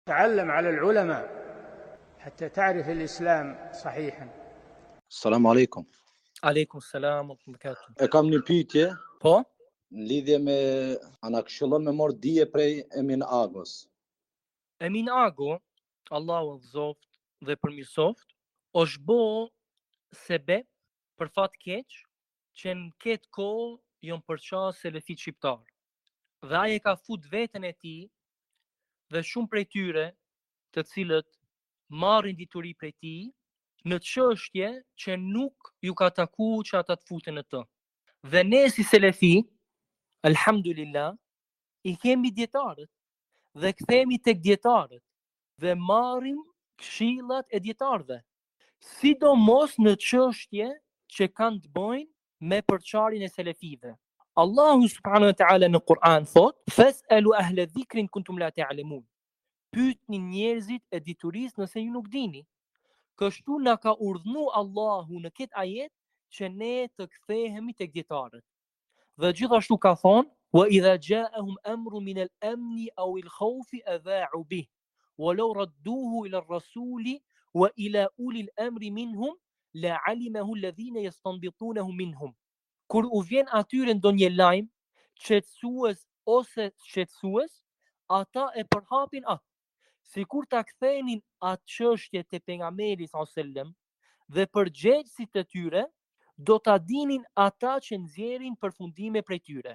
تعلم على العلماء حتى تعرف الإسلام صحيحا. Selam aleikum. Aleikum salam wa barakatuh. E kam një pyetje Po? në lidhje me ana këshillon me marr dije prej Emin Agos. Emin Ago, Allahu udhëzoft dhe përmirësoft, është bo sebeb për fat keq që në këtë kohë jon përqa selefit shqiptar. Dhe ai e ka fut veten e tij dhe shumë prej tyre, të cilët marrin dituri prej tij, në çështje që nuk ju ka takuar që ata të futen në të. Dhe ne si selefi, alhamdulillah, i kemi dietarët dhe kthehemi tek dietarët dhe marrim këshillat e dietarëve, sidomos në çështje që kanë të bëjnë me përçarjen e selefive. Allahu subhanahu wa taala në Kur'an thot: "Fas'alu ahla dhikrin kuntum la ta'lamun." Pyetni njerëzit e diturisë nëse ju nuk dini. Kështu na ka urdhënu Allahu në këtë ajet që ne të kthehemi tek dietarët. Dhe gjithashtu ka thonë: "Wa idha ja'ahum amrun min al-amni aw al-khawfi adha'u bih, wa law radduhu ila ar-rasuli wa ila uli al-amri minhum la'alimahu alladhina yastanbitunahu minhum." Kur u vjen atyre ndonjë lajm qetësues ose shqetësues, ata e përhapin atë. Sikur ta kthenin atë çështje te pejgamberi sallallahu alajhi wasallam dhe përgjegjësit e tyre do ta dinin ata që nxjerrin përfundime prej tyre.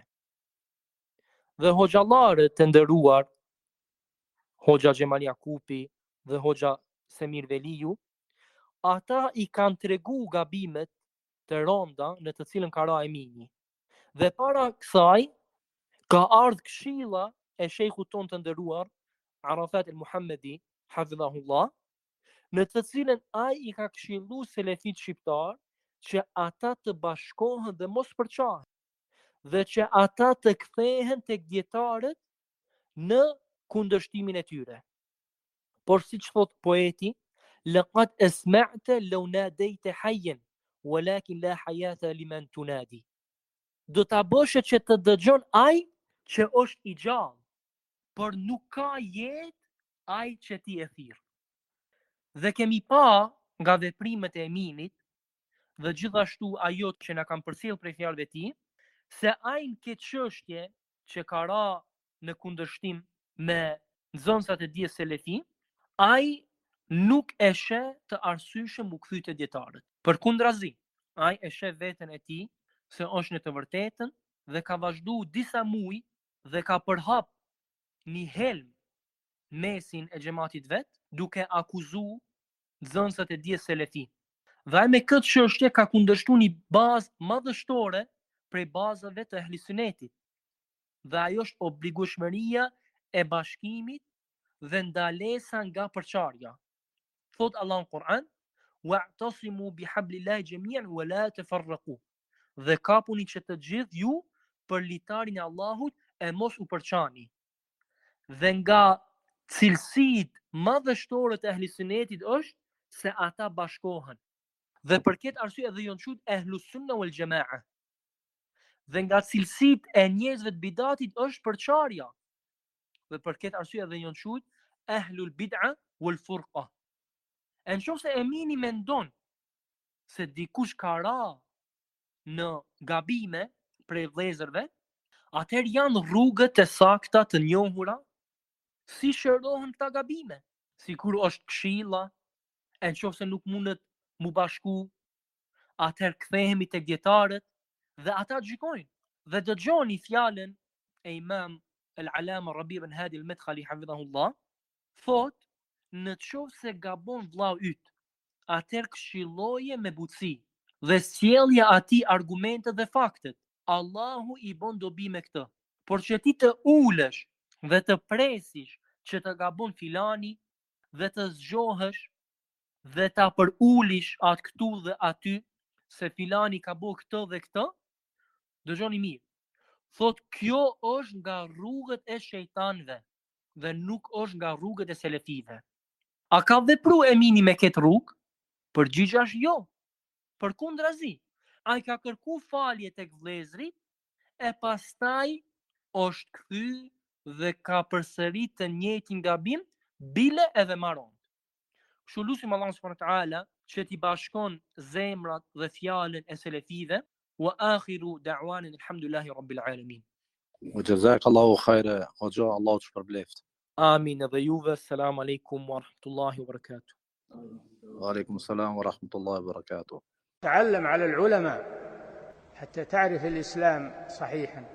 Dhe hoxhallarët të nderuar, Hoxha Xhemal Jakupi dhe Hoxha Semir Veliu, ata i kanë tregu gabimet të rënda në të cilën ka ra Emini. Dhe para kësaj ka ardhur këshilla e shejkhut ton të nderuar Arafat el-Muhammedi, hafidhahullah, në të cilën ai i ka këshilluar selefit shqiptar që ata të bashkohen dhe mos përçahen, dhe që ata të kthehen tek dietarët në kundërshtimin e tyre. Por siç thot poeti, laqad asma'ta law nadayta hayyan walakin la hayata liman tunadi. Do ta bësh që të dëgjon ai që është i gjallë, por nuk ka jetë ai që ti e thirr. Dhe kemi pa nga veprimet e Eminit dhe gjithashtu ajo që na kanë përcjell prej fjalëve të tij, se ai në këtë çështje që ka ra në kundërshtim me nxënësat e dijes selefi, ai nuk e sheh të arsyeshëm u kthy te dietarët. Përkundrazi, ai e sheh veten e tij se është në të vërtetën dhe ka vazhduar disa muaj dhe ka përhap një helm mesin e xhamatit vet, duke akuzuar nxënësat e dijes selefi. Dhe me këtë çështje ka kundërshtuar një bazë madhështore prej bazave të ehli sunetit. Dhe ajo është obligueshmëria e bashkimit dhe ndalesa nga përçarja. Thot Allah në Kur'an: "Wa'tasimu bihablillahi jami'an wa la tafarraqu." Dhe kapuni që të gjithë ju për litarin e Allahut e mos u përçani. Dhe nga cilësitë madhështore të ehli sunetit është se ata bashkohen. Dhe për këtë arsye edhe janë quajtur ehlus sunna wal jamaa. Dhe nga cilësitë e njerëzve të bidatit është përçarja. Dhe për këtë arsye edhe janë quajtur ehlul bid'a wal furqa. Nëse Emini mendon se dikush ka ra në gabime prej vëllezërve, atëherë janë rrugët e sakta të njohura si shërohen këta gabime. Sikur është këshilla, nëse nuk mundet mu bashku, atëherë kthehemi tek dietarët dhe ata gjykojnë. Dhe dëgjoni fjalën e Imam al-Alama Rabi' ibn Hadi al-Madkhali hafidhahullah, thot: "Në qoftë se gabon vllau yt, atëherë këshilloje me butësi dhe sjellja atij argumentet dhe faktet. Allahu i bën dobi me këtë. Por që ti të ulesh dhe të presish që të gabon filani dhe të zgjohesh dhe ta përulish atë këtu dhe aty se filani ka bërë këtë dhe këtë, dëgjoni mirë. Thot, kjo është nga rrugët e shejtanëve dhe nuk është nga rrugët e selefive. A ka vepruar Emini me këtë rrugë? Përgjigjja është jo. Përkundrazi, ai ka kërkuar falje tek vëllezrit e pastaj është kthy dhe ka përsërit të njëjtin gabim bile edhe marron. Kështu lutim Allah subhanahu wa taala që t'i bashkon zemrat dhe fjalën e selefive. Wa akhiru da'wana alhamdulillahi rabbil alamin. Jazakallahu khaira, hoxha, Allahu të shpërbleft. Amin edhe juve. Assalamu alaikum wa rahmatullahi wa barakatuh. Wa alaikum salam wa rahmatullahi wa barakatuh. تعلم على العلماء حتى تعرف الإسلام صحيحا.